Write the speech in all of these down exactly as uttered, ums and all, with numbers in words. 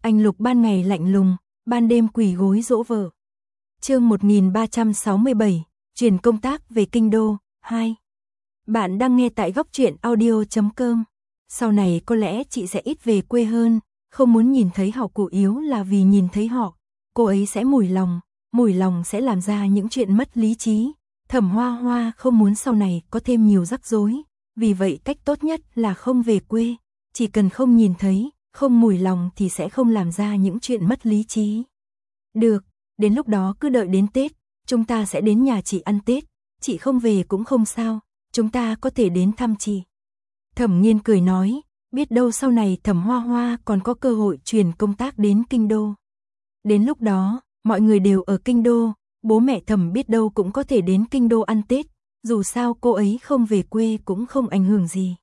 Anh Lục ban ngày lạnh lùng, ban đêm quỳ gối dỗ vợ. Chương một nghìn ba trăm sáu mươi bảy, chuyển công tác về kinh đô, hai. Bạn đang nghe tại góc truyện audio chấm com. Sau này có lẽ chị sẽ ít về quê hơn, không muốn nhìn thấy họ cụ yếu là vì nhìn thấy họ, cô ấy sẽ mủi lòng, mủi lòng sẽ làm ra những chuyện mất lý trí. Thẩm Hoa Hoa không muốn sau này có thêm nhiều rắc rối, vì vậy cách tốt nhất là không về quê, chỉ cần không nhìn thấy, không mủi lòng thì sẽ không làm ra những chuyện mất lý trí. Được, đến lúc đó cứ đợi đến Tết, chúng ta sẽ đến nhà chị ăn Tết, chị không về cũng không sao, chúng ta có thể đến thăm chị. Thẩm Nghiên cười nói, biết đâu sau này Thẩm Hoa Hoa còn có cơ hội chuyển công tác đến kinh đô. Đến lúc đó, mọi người đều ở kinh đô, bố mẹ Thẩm biết đâu cũng có thể đến kinh đô ăn Tết, dù sao cô ấy không về quê cũng không ảnh hưởng gì.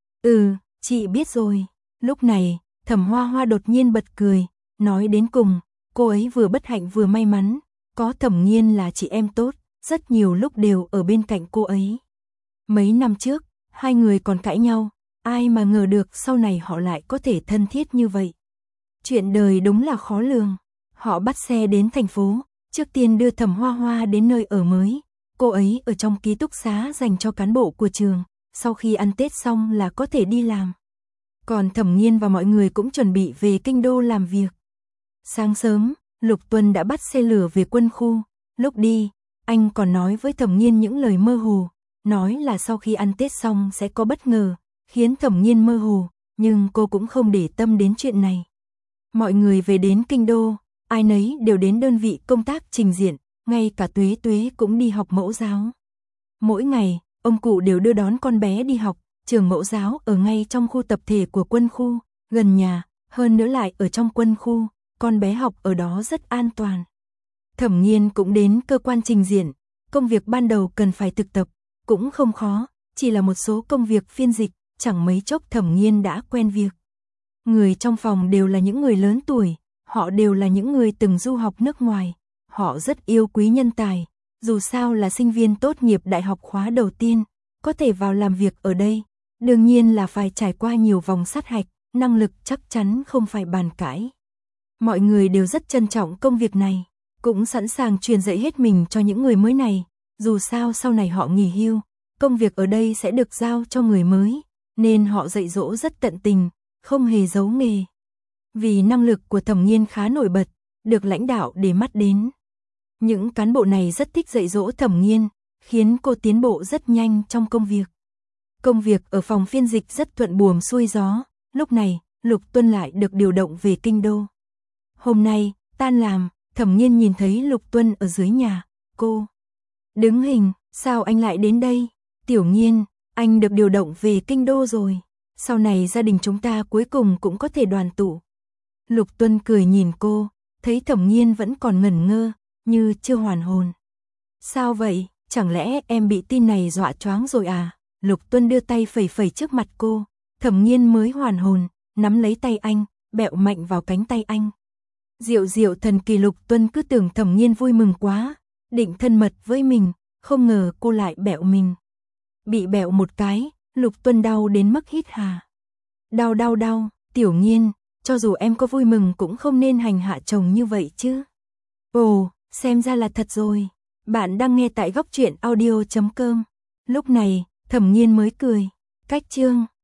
Ừ, chị biết rồi. Lúc này, Thẩm Hoa Hoa đột nhiên bật cười, nói đến cùng, cô ấy vừa bất hạnh vừa may mắn, có Thẩm Nghiên là chị em tốt, rất nhiều lúc đều ở bên cạnh cô ấy. Mấy năm trước, hai người còn cãi nhau, ai mà ngờ được sau này họ lại có thể thân thiết như vậy. Chuyện đời đúng là khó lường. Họ bắt xe đến thành phố, trước tiên đưa Thẩm Hoa Hoa đến nơi ở mới, cô ấy ở trong ký túc xá dành cho cán bộ của trường, sau khi ăn Tết xong là có thể đi làm. Còn Thẩm Nghiên và mọi người cũng chuẩn bị về kinh đô làm việc. Sáng sớm, Lục Tuân đã bắt xe lửa về quân khu, lúc đi, anh còn nói với Thẩm Nghiên những lời mơ hồ, nói là sau khi ăn Tết xong sẽ có bất ngờ, khiến Thẩm Nghiên mơ hồ, nhưng cô cũng không để tâm đến chuyện này. Mọi người về đến kinh đô, ai nấy đều đến đơn vị công tác trình diện, ngay cả Tuế Tuế cũng đi học mẫu giáo. Mỗi ngày, ông cụ đều đưa đón con bé đi học, trường mẫu giáo ở ngay trong khu tập thể của quân khu, gần nhà, hơn nữa lại ở trong quân khu, con bé học ở đó rất an toàn. Thẩm Nghiên cũng đến cơ quan trình diện, công việc ban đầu cần phải thực tập, cũng không khó, chỉ là một số công việc phiên dịch, chẳng mấy chốc Thẩm Nghiên đã quen việc. Người trong phòng đều là những người lớn tuổi, họ đều là những người từng du học nước ngoài, họ rất yêu quý nhân tài, dù sao là sinh viên tốt nghiệp đại học khóa đầu tiên, có thể vào làm việc ở đây, đương nhiên là phải trải qua nhiều vòng sát hạch, năng lực chắc chắn không phải bàn cãi. Mọi người đều rất trân trọng công việc này, cũng sẵn sàng truyền dạy hết mình cho những người mới này, dù sao sau này họ nghỉ hưu, công việc ở đây sẽ được giao cho người mới, nên họ dạy dỗ rất tận tình, không hề giấu nghề. Vì năng lực của Thẩm Nghiên khá nổi bật, được lãnh đạo để mắt đến. Những cán bộ này rất thích dạy dỗ Thẩm Nghiên, khiến cô tiến bộ rất nhanh trong công việc. Công việc ở phòng phiên dịch rất thuận buồm xuôi gió, lúc này, Lục Tuân lại được điều động về kinh đô. Hôm nay, tan làm, Thẩm Nghiên nhìn thấy Lục Tuân ở dưới nhà, cô đứng hình, sao anh lại đến đây? Tiểu Nghiên, anh được điều động về kinh đô rồi, sau này gia đình chúng ta cuối cùng cũng có thể đoàn tụ. Lục Tuân cười nhìn cô, thấy Thẩm Nghiên vẫn còn ngẩn ngơ, như chưa hoàn hồn. Sao vậy, chẳng lẽ em bị tin này dọa choáng rồi à? Lục Tuân đưa tay phẩy phẩy trước mặt cô, Thẩm Nghiên mới hoàn hồn, nắm lấy tay anh, bẹo mạnh vào cánh tay anh. Diệu diệu thần kỳ. Lục Tuân cứ tưởng Thẩm Nghiên vui mừng quá, định thân mật với mình, không ngờ cô lại bẹo mình. Bị bẹo một cái, Lục Tuân đau đến mức hít hà. Đau đau đau, Tiểu Nghiên, cho dù em có vui mừng cũng không nên hành hạ chồng như vậy chứ. Ồ, xem ra là thật rồi. Bạn đang nghe tại góc truyện audio chấm com. Lúc này, Thẩm Nghiên mới cười. Cách chương